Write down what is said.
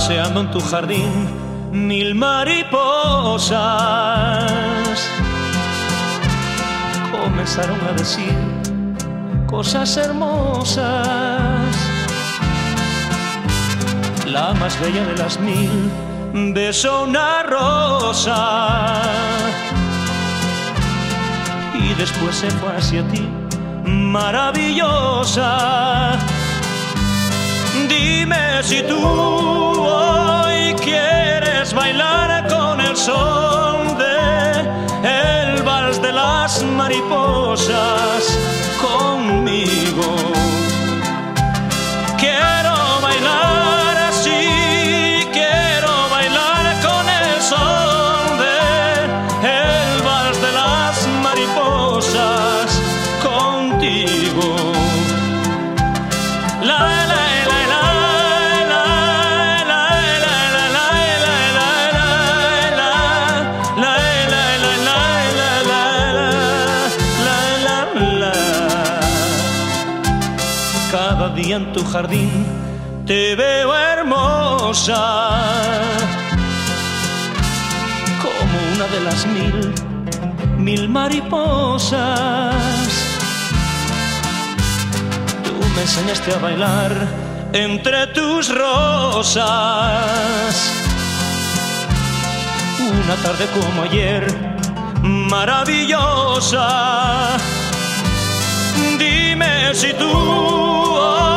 paseando en tu jardín, mil mariposas comenzaron a decir cosas hermosas. La más bella de las mil besó una rosa y después se fue hacia ti, maravillosa. Dime si tú hoy quieres bailar con el son de el vals de las mariposas conmigo. Quiero bailar así, quiero bailar con el son de el vals de las mariposas contigo. Cada día en tu jardín te veo hermosa, como una de las mil mariposas. Tú me enseñaste a bailar entre tus rosas. Una tarde como ayer, maravillosa. Dime si tú